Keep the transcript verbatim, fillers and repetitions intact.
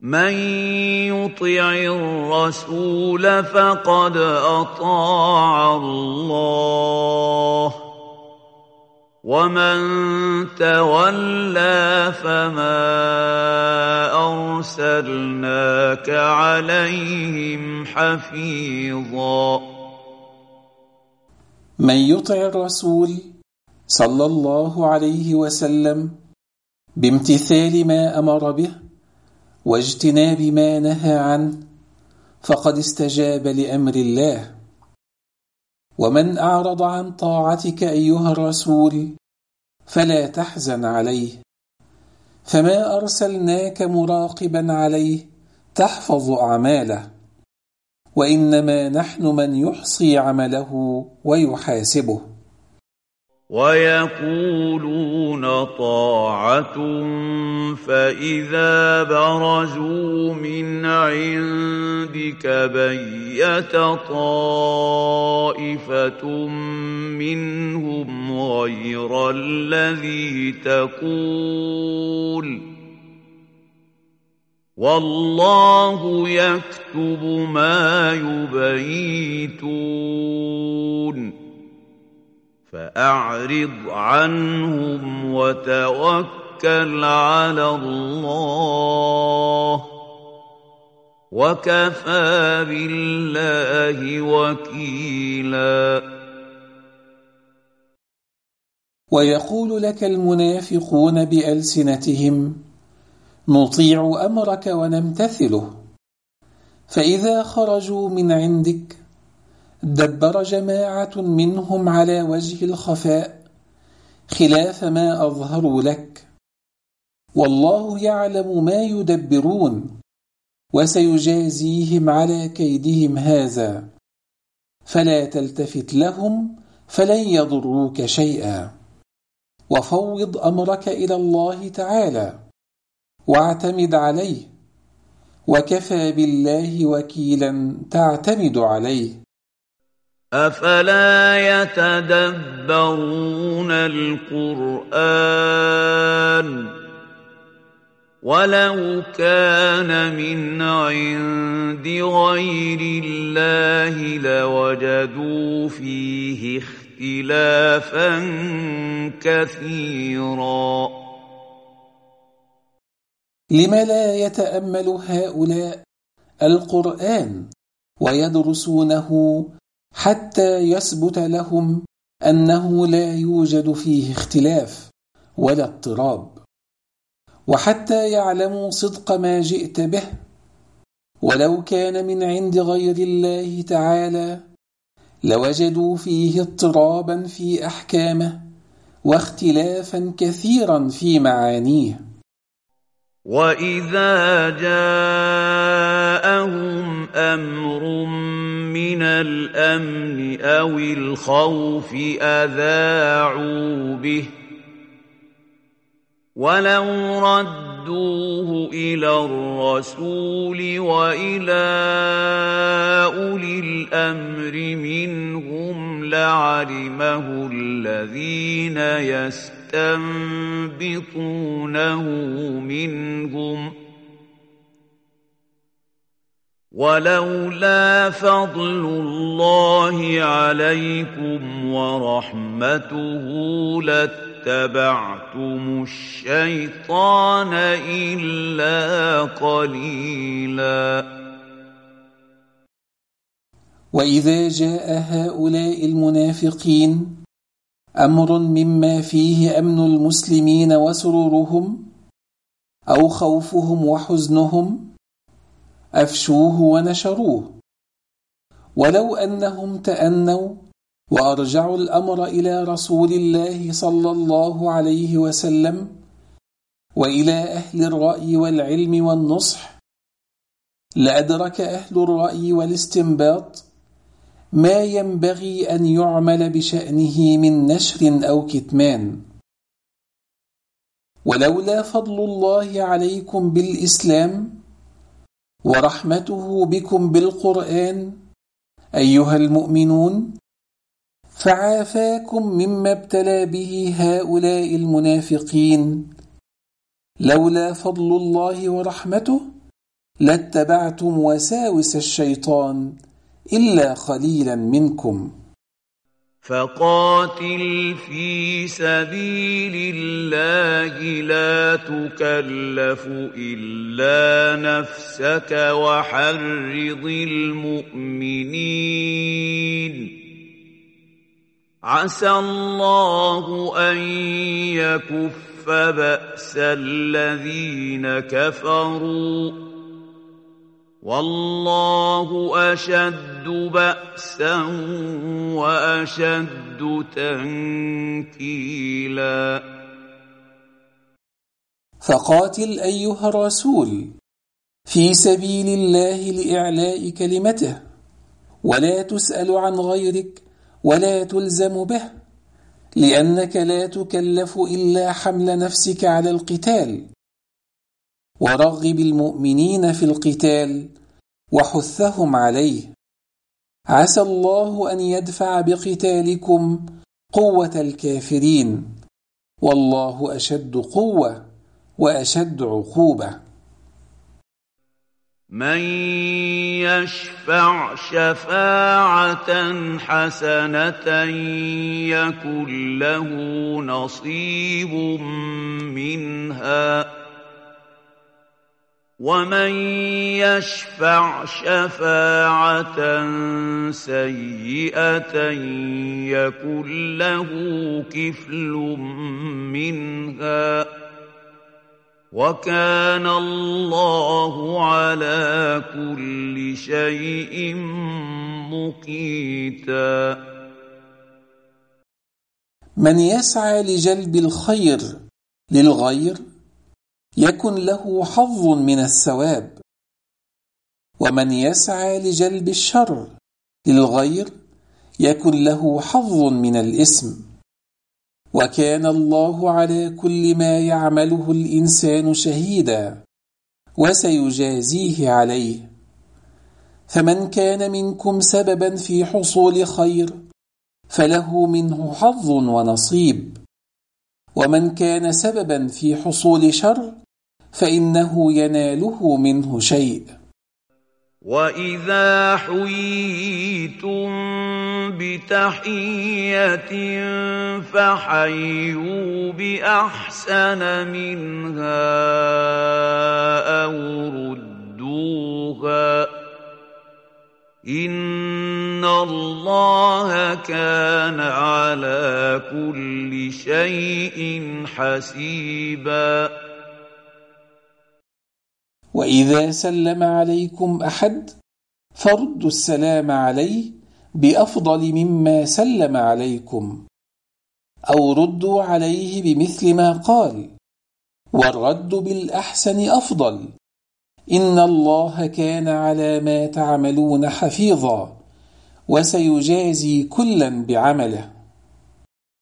من يطع الرسول فقد أطاع الله ومن تولى فما أرسلناك عليهم حفيظا. من يطع الرسول صلى الله عليه وسلم بامتثال ما أمر به واجتناب ما نهى عنه فقد استجاب لأمر الله. ومن أعرض عن طاعتك أيها الرسول فلا تحزن عليه، فما أرسلناك مراقبا عليه تحفظ أعماله، وإنما نحن من يحصي عمله ويحاسبه. ويقولون طاعة فإذا برزوا من عندك بيت طائفة منهم غير الذي تقول والله يكتب ما يبيتون فأعرض عنهم وتوكل على الله وكفى بالله وكيلا. ويقول لك المنافقون بألسنتهم نطيع أمرك ونمتثله، فإذا خرجوا من عندك دبر جماعة منهم على وجه الخفاء خلاف ما أظهروا لك، والله يعلم ما يدبرون وسيجازيهم على كيدهم هذا، فلا تلتفت لهم فلن يضروك شيئا، وفوض أمرك إلى الله تعالى واعتمد عليه، وكفى بالله وكيلا تعتمد عليه. أفلا يتدبرون القرآن ولو كان من عند غير الله لوجدوا فيه اختلافا كثيرا. لم لا يتأمل هؤلاء القرآن ويدرسونه حتى يثبت لهم أنه لا يوجد فيه اختلاف ولا اضطراب، وحتى يعلموا صدق ما جئت به، ولو كان من عند غير الله تعالى لوجدوا فيه اضطرابا في أحكامه واختلافا كثيرا في معانيه. وَإِذَا جَاءَهُمْ أَمْرٌ مِّنَ الْأَمْنِ أَوِ الْخَوْفِ أَذَاعُوا بِهِ وَلَوْ رَدُّوهُ إِلَى الرَّسُولِ وَإِلَى أُولِي الْأَمْرِ مِنْهُمْ لَعَلِمَهُ الَّذِينَ يَسْتَنبِطُونَهُ مِنْهُمْ وَلَوْلَا فَضْلُ اللَّهِ عَلَيْكُمْ وَرَحْمَتُهُ لَاتَّبَعْتُمُ الشَّيْطَانَ إِلَّا قَلِيلًا. وإذا جاء هؤلاء المنافقين أمر مما فيه أمن المسلمين وسرورهم أو خوفهم وحزنهم أفشوه ونشروه، ولو أنهم تأنوا وأرجعوا الأمر إلى رسول الله صلى الله عليه وسلم وإلى أهل الرأي والعلم والنصح لأدرك أهل الرأي والاستنباط ما ينبغي أن يعمل بشأنه من نشر أو كتمان. ولولا فضل الله عليكم بالإسلام ورحمته بكم بالقرآن أيها المؤمنون فعافاكم مما ابتلى به هؤلاء المنافقين، لولا فضل الله ورحمته لاتبعتم وساوس الشيطان إلا قليلا منكم. فقاتل في سبيل الله لا تكلف إلا نفسك وحرض المؤمنين عسى الله أن يكف بأس الذين كفروا والله أشد بأسا وأشد تنكيلا. فقاتل أيها الرسول في سبيل الله لإعلاء كلمته، ولا تسأل عن غيرك ولا تلزم به، لأنك لا تكلف إلا حمل نفسك على القتال. ورغب المؤمنين في القتال وحثهم عليه، عسى الله أن يدفع بقتالكم قوة الكافرين، والله أشد قوة وأشد عقوبة. من يشفع شفاعة حسنة يكن له نصيب منها ومن يشفع شفاعة سيئة يكن له كفل منها وكان الله على كل شيء مقيتا. من يسعى لجلب الخير للغير يكن له حظ من الثواب، ومن يسعى لجلب الشر للغير يكن له حظ من الإثم، وكان الله على كل ما يعمله الإنسان شهيدا وسيجازيه عليه. فمن كان منكم سببا في حصول خير فله منه حظ ونصيب، ومن كان سببا في حصول شر فإنه يناله منه شيء. وَإِذَا حُيِّيتُم بِتَحِيَّةٍ فَحَيُّوا بِأَحْسَنَ مِنْهَا أَوْ رُدُّوهَا ۗ إِنَّ اللَّهَ كَانَ عَلَى كُلِّ شَيْءٍ حَسِيبًا. وإذا سلم عليكم أحد فردوا السلام عليه بأفضل مما سلم عليكم، أو ردوا عليه بمثل ما قال، والرد بالأحسن أفضل، إن الله كان على ما تعملون حفيظا وسيجازي كلا بعمله.